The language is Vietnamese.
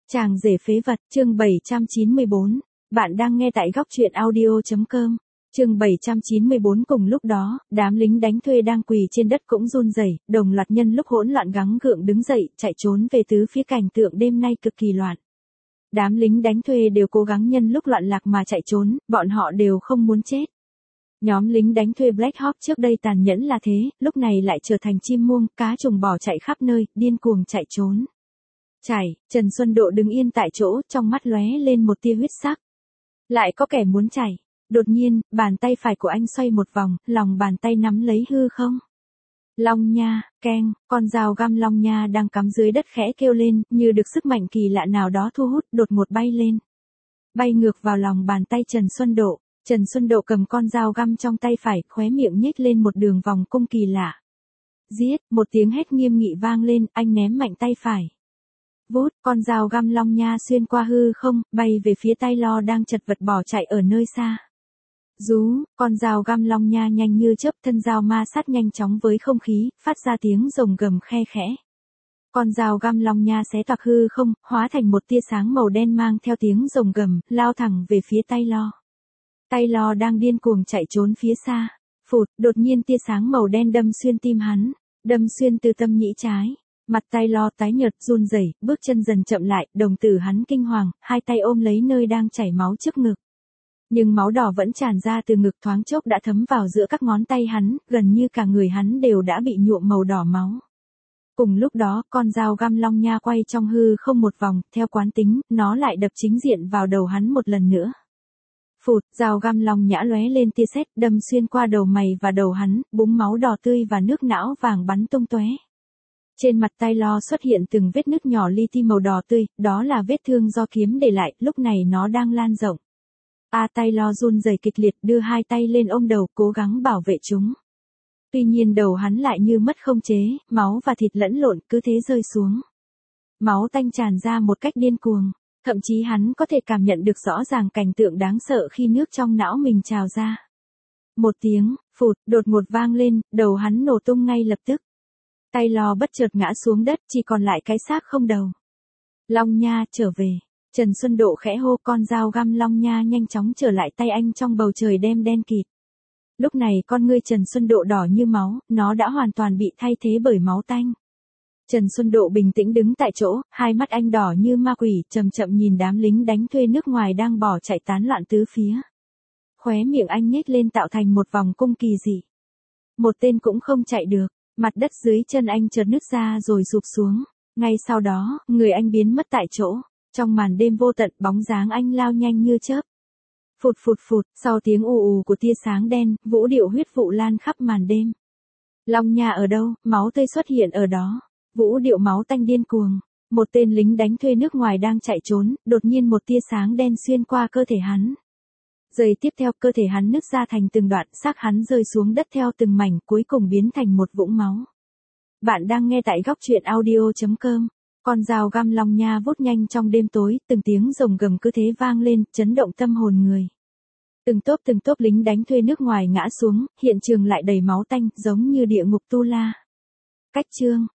Chàng rể phế vật, chương 794. Bạn đang nghe tại góc truyện audio.com. Chương 794. Cùng lúc đó, đám lính đánh thuê đang quỳ trên đất cũng run rẩy, đồng loạt nhân lúc hỗn loạn gắng gượng đứng dậy, chạy trốn về tứ phía. Cảnh tượng đêm nay cực kỳ loạn. Đám lính đánh thuê đều cố gắng nhân lúc loạn lạc mà chạy trốn, bọn họ đều không muốn chết. Nhóm lính đánh thuê Black Hawk trước đây tàn nhẫn là thế, lúc này lại trở thành chim muông, cá trùng bò chạy khắp nơi, điên cuồng chạy trốn. Chảy, Trần Xuân Độ đứng yên tại chỗ, trong mắt lóe lên một tia huyết sắc. Lại có kẻ muốn chảy. Đột nhiên, bàn tay phải của anh xoay một vòng, lòng bàn tay nắm lấy hư không. Long nha, keng, con dao găm long nha đang cắm dưới đất khẽ kêu lên, như được sức mạnh kỳ lạ nào đó thu hút, đột ngột bay lên. Bay ngược vào lòng bàn tay Trần Xuân Độ. Trần Xuân Độ cầm con dao găm trong tay phải, khóe miệng nhếch lên một đường vòng cung kỳ lạ. Giết, một tiếng hét nghiêm nghị vang lên, anh ném mạnh tay phải. Vút, con dao găm long nha xuyên qua hư không, bay về phía Taylor đang chật vật bỏ chạy ở nơi xa. Rú, con dao găm long nha nhanh như chớp, thân dao ma sát nhanh chóng với không khí, phát ra tiếng rồng gầm khe khẽ. Con dao găm long nha xé toạc hư không, hóa thành một tia sáng màu đen mang theo tiếng rồng gầm, lao thẳng về phía Taylor. Taylor đang điên cuồng chạy trốn phía xa. Phụt, đột nhiên tia sáng màu đen đâm xuyên tim hắn, đâm xuyên từ tâm nhĩ trái. Mặt Taylor tái nhợt run rẩy, bước chân dần chậm lại, đồng tử hắn kinh hoàng, hai tay ôm lấy nơi đang chảy máu trước ngực. Nhưng máu đỏ vẫn tràn ra từ ngực, thoáng chốc đã thấm vào giữa các ngón tay hắn, gần như cả người hắn đều đã bị nhuộm màu đỏ máu. Cùng lúc đó, con dao găm long nha quay trong hư không một vòng, theo quán tính, nó lại đập chính diện vào đầu hắn một lần nữa. Phụt, dao găm long nhã lóe lên tia sét, đâm xuyên qua đầu mày và đầu hắn, búng máu đỏ tươi và nước não vàng bắn tung tóe. Trên mặt Taylor xuất hiện từng vết nứt nhỏ li ti màu đỏ tươi, đó là vết thương do kiếm để lại, lúc này nó đang lan rộng. Taylor run rẩy kịch liệt, đưa hai tay lên ôm đầu, cố gắng bảo vệ chúng. Tuy nhiên đầu hắn lại như mất không chế, máu và thịt lẫn lộn cứ thế rơi xuống. Máu tanh tràn ra một cách điên cuồng, thậm chí hắn có thể cảm nhận được rõ ràng cảnh tượng đáng sợ khi nước trong não mình trào ra. Một tiếng, phụt, đột ngột vang lên, đầu hắn nổ tung ngay lập tức. Taylor bất chợt ngã xuống đất, chỉ còn lại cái xác không đầu. Long nha, trở về. Trần Xuân Độ khẽ hô, con dao găm long nha nhanh chóng trở lại tay anh trong bầu trời đêm đen kịt. Lúc này con ngươi Trần Xuân Độ đỏ như máu, nó đã hoàn toàn bị thay thế bởi máu tanh. Trần Xuân Độ bình tĩnh đứng tại chỗ, hai mắt anh đỏ như ma quỷ, chậm chậm nhìn đám lính đánh thuê nước ngoài đang bỏ chạy tán loạn tứ phía. Khóe miệng anh nhếch lên tạo thành một vòng cung kỳ dị. Một tên cũng không chạy được. Mặt đất dưới chân anh chợt nứt ra rồi sụp xuống. Ngay sau đó, người anh biến mất tại chỗ. Trong màn đêm vô tận, bóng dáng anh lao nhanh như chớp. Phụt phụt phụt, sau tiếng ù ù của tia sáng đen, vũ điệu huyết vụ lan khắp màn đêm. Long nha ở đâu, máu tươi xuất hiện ở đó. Vũ điệu máu tanh điên cuồng. Một tên lính đánh thuê nước ngoài đang chạy trốn, đột nhiên một tia sáng đen xuyên qua cơ thể hắn. Giây tiếp theo, cơ thể hắn nứt ra thành từng đoạn, xác hắn rơi xuống đất theo từng mảnh, cuối cùng biến thành một vũng máu. Bạn đang nghe tại góc truyện audio.com. Con dao găm long nha vút nhanh trong đêm tối, từng tiếng rồng gầm cứ thế vang lên, chấn động tâm hồn người. Từng tốp lính đánh thuê nước ngoài ngã xuống, hiện trường lại đầy máu tanh, giống như địa ngục Tu La. Cách chương,